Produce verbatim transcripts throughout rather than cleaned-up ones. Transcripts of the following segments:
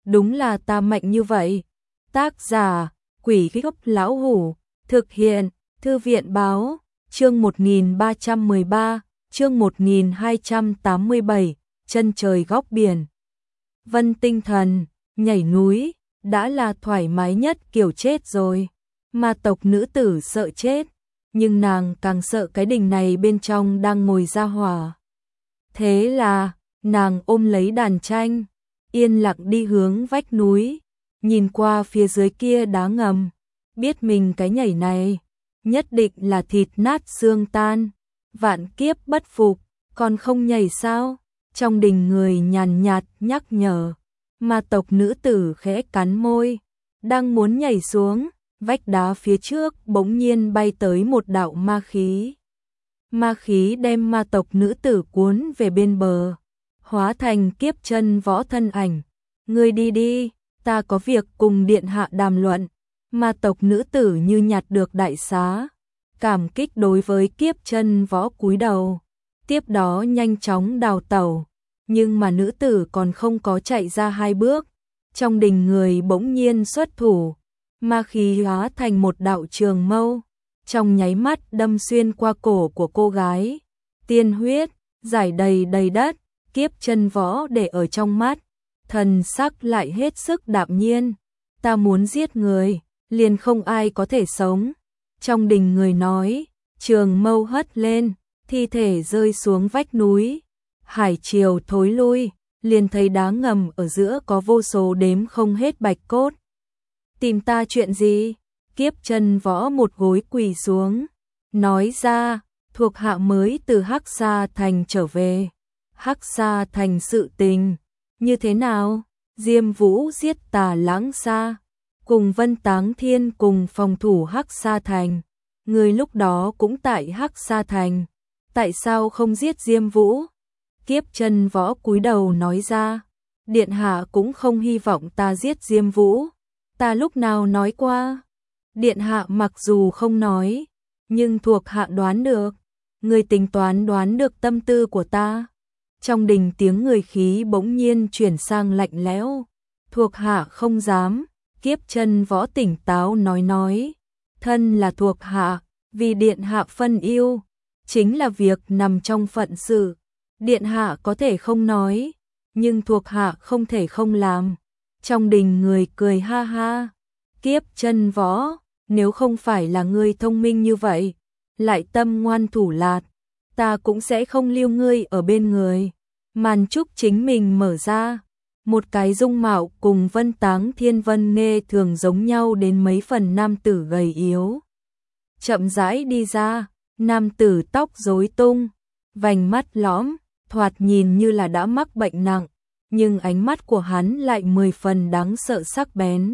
đúng là ta mạnh như vậy. Tác giả, Quỷ Gốc Lão Hủ, thực hiện, Thư viện Báo, chương một nghìn ba trăm mười ba, chương một nghìn hai trăm tám mươi bảy, chân trời góc biển. Vân Tinh Thần, nhảy núi, đã là thoải mái nhất kiểu chết rồi. Ma tộc nữ tử sợ chết, nhưng nàng càng sợ cái đình này bên trong đang ngồi ra hỏa. Thế là, nàng ôm lấy đàn tranh, yên lặng đi hướng vách núi, nhìn qua phía dưới kia đá ngầm, biết mình cái nhảy này, nhất định là thịt nát xương tan, vạn kiếp bất phục, còn không nhảy sao? Trong đình người nhàn nhạt nhắc nhở, ma tộc nữ tử khẽ cắn môi, đang muốn nhảy xuống, vách đá phía trước bỗng nhiên bay tới một đạo ma khí. Ma khí đem ma tộc nữ tử cuốn về bên bờ, hóa thành Kiếp Chân Võ thân ảnh. Ngươi đi đi, ta có việc cùng điện hạ đàm luận. Ma tộc nữ tử như nhặt được đại xá, cảm kích đối với Kiếp Chân Võ cúi đầu, tiếp đó nhanh chóng đào tẩu. Nhưng mà nữ tử còn không có chạy ra hai bước, trong đình người bỗng nhiên xuất thủ, ma khí hóa thành một đạo trường mâu, trong nháy mắt đâm xuyên qua cổ của cô gái. Tiên huyết rải đầy đầy đất, Kiếp Chân Võ để ở trong mắt, thần sắc lại hết sức đạm nhiên. Ta muốn giết người, liền không ai có thể sống. Trong đình người nói, trường mâu hất lên, thi thể rơi xuống vách núi. Hải triều thối lui, liền thấy đá ngầm ở giữa có vô số đếm không hết bạch cốt. Tìm ta chuyện gì? Kiếp Chân Võ một gối quỳ xuống, nói ra, thuộc hạ mới từ Hắc Sa Thành trở về. Hắc Sa Thành sự tình, như thế nào? Diêm Vũ giết Tà Lãng Sa, cùng Vân Táng Thiên cùng phòng thủ Hắc Sa Thành. Người lúc đó cũng tại Hắc Sa Thành, tại sao không giết Diêm Vũ? Kiếp Chân Võ cúi đầu nói ra, điện hạ cũng không hy vọng ta giết Diêm Vũ. Ta lúc nào nói qua? Điện hạ mặc dù không nói, nhưng thuộc hạ đoán được. Người tính toán đoán được tâm tư của ta. Trong đình tiếng người khí bỗng nhiên chuyển sang lạnh lẽo. Thuộc hạ không dám. Kiếp Chân Võ tỉnh táo nói nói, thân là thuộc hạ, vì điện hạ phân yêu, chính là việc nằm trong phận sự. Điện hạ có thể không nói, nhưng thuộc hạ không thể không làm. Trong đình người cười ha ha. Kiếp Chân Võ, nếu không phải là ngươi thông minh như vậy, lại tâm ngoan thủ lạt, ta cũng sẽ không lưu ngươi ở bên người. Màn trúc chính mình mở ra, một cái dung mạo cùng Vân Táng Thiên Vân Nghê thường giống nhau đến mấy phần nam tử gầy yếu. Chậm rãi đi ra, nam tử tóc rối tung, vành mắt lõm, thoạt nhìn như là đã mắc bệnh nặng, nhưng ánh mắt của hắn lại mười phần đáng sợ sắc bén.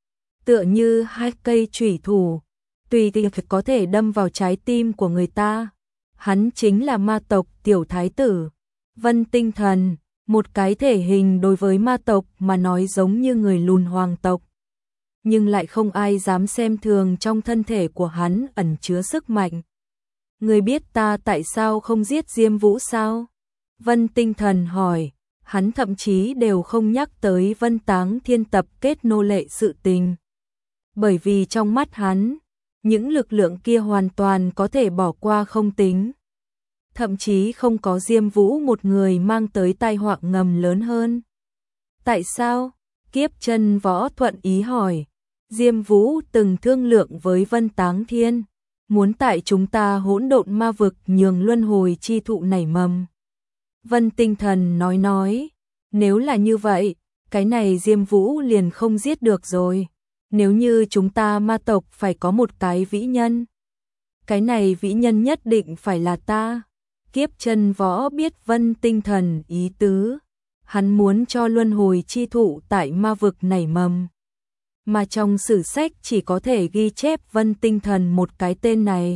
Tựa như hai cây chủy thủ, tùy tiện có thể đâm vào trái tim của người ta. Hắn chính là ma tộc tiểu thái tử, Vân Tinh Thần, một cái thể hình đối với ma tộc mà nói giống như người lùn hoàng tộc. Nhưng lại không ai dám xem thường trong thân thể của hắn ẩn chứa sức mạnh. Người biết ta tại sao không giết Diêm Vũ sao? Vân Tinh Thần hỏi, hắn thậm chí đều không nhắc tới Vân Táng Thiên tập kết nô lệ sự tình. Bởi vì trong mắt hắn, những lực lượng kia hoàn toàn có thể bỏ qua không tính. Thậm chí không có Diêm Vũ một người mang tới tai họa ngầm lớn hơn. Tại sao? Kiếp Chân Võ thuận ý hỏi. Diêm Vũ từng thương lượng với Vân Táng Thiên, muốn tại chúng ta hỗn độn ma vực nhường luân hồi chi thụ nảy mầm. Vân Tinh Thần nói nói, nếu là như vậy, cái này Diêm Vũ liền không giết được rồi. Nếu như chúng ta ma tộc phải có một cái vĩ nhân, cái này vĩ nhân nhất định phải là ta. Kiếp Chân Võ biết Vân Tinh Thần ý tứ, hắn muốn cho luân hồi chi thụ tại ma vực nảy mầm. Mà trong sử sách chỉ có thể ghi chép Vân Tinh Thần một cái tên này.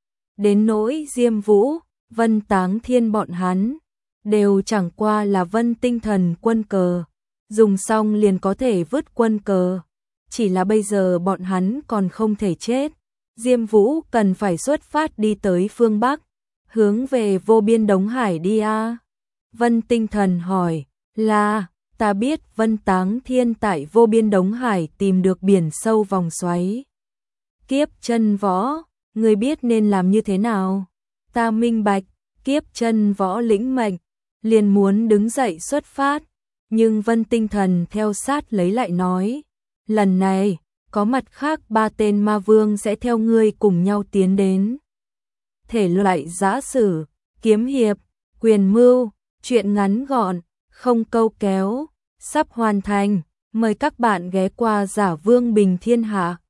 Đến nỗi Diêm Vũ, Vân Táng Thiên bọn hắn, đều chẳng qua là Vân Tinh Thần quân cờ, dùng xong liền có thể vứt quân cờ. Chỉ là bây giờ bọn hắn còn không thể chết. Diêm Vũ cần phải xuất phát đi tới phương Bắc, hướng về vô biên Đống Hải đi a. Vân Tinh Thần hỏi, là, ta biết Vân Táng Thiên tại vô biên Đống Hải tìm được biển sâu vòng xoáy. Kiếp Chân Võ, ngươi biết nên làm như thế nào? Ta minh bạch. Kiếp Chân Võ lĩnh mệnh, liền muốn đứng dậy xuất phát, nhưng Vân Tinh Thần theo sát lấy lại nói, lần này, có mặt khác ba tên ma vương sẽ theo ngươi cùng nhau tiến đến. Thể loại giã sử, kiếm hiệp, quyền mưu, truyện ngắn gọn, không câu kéo, sắp hoàn thành, mời các bạn ghé qua Giả Vương Bình Thiên Hạ.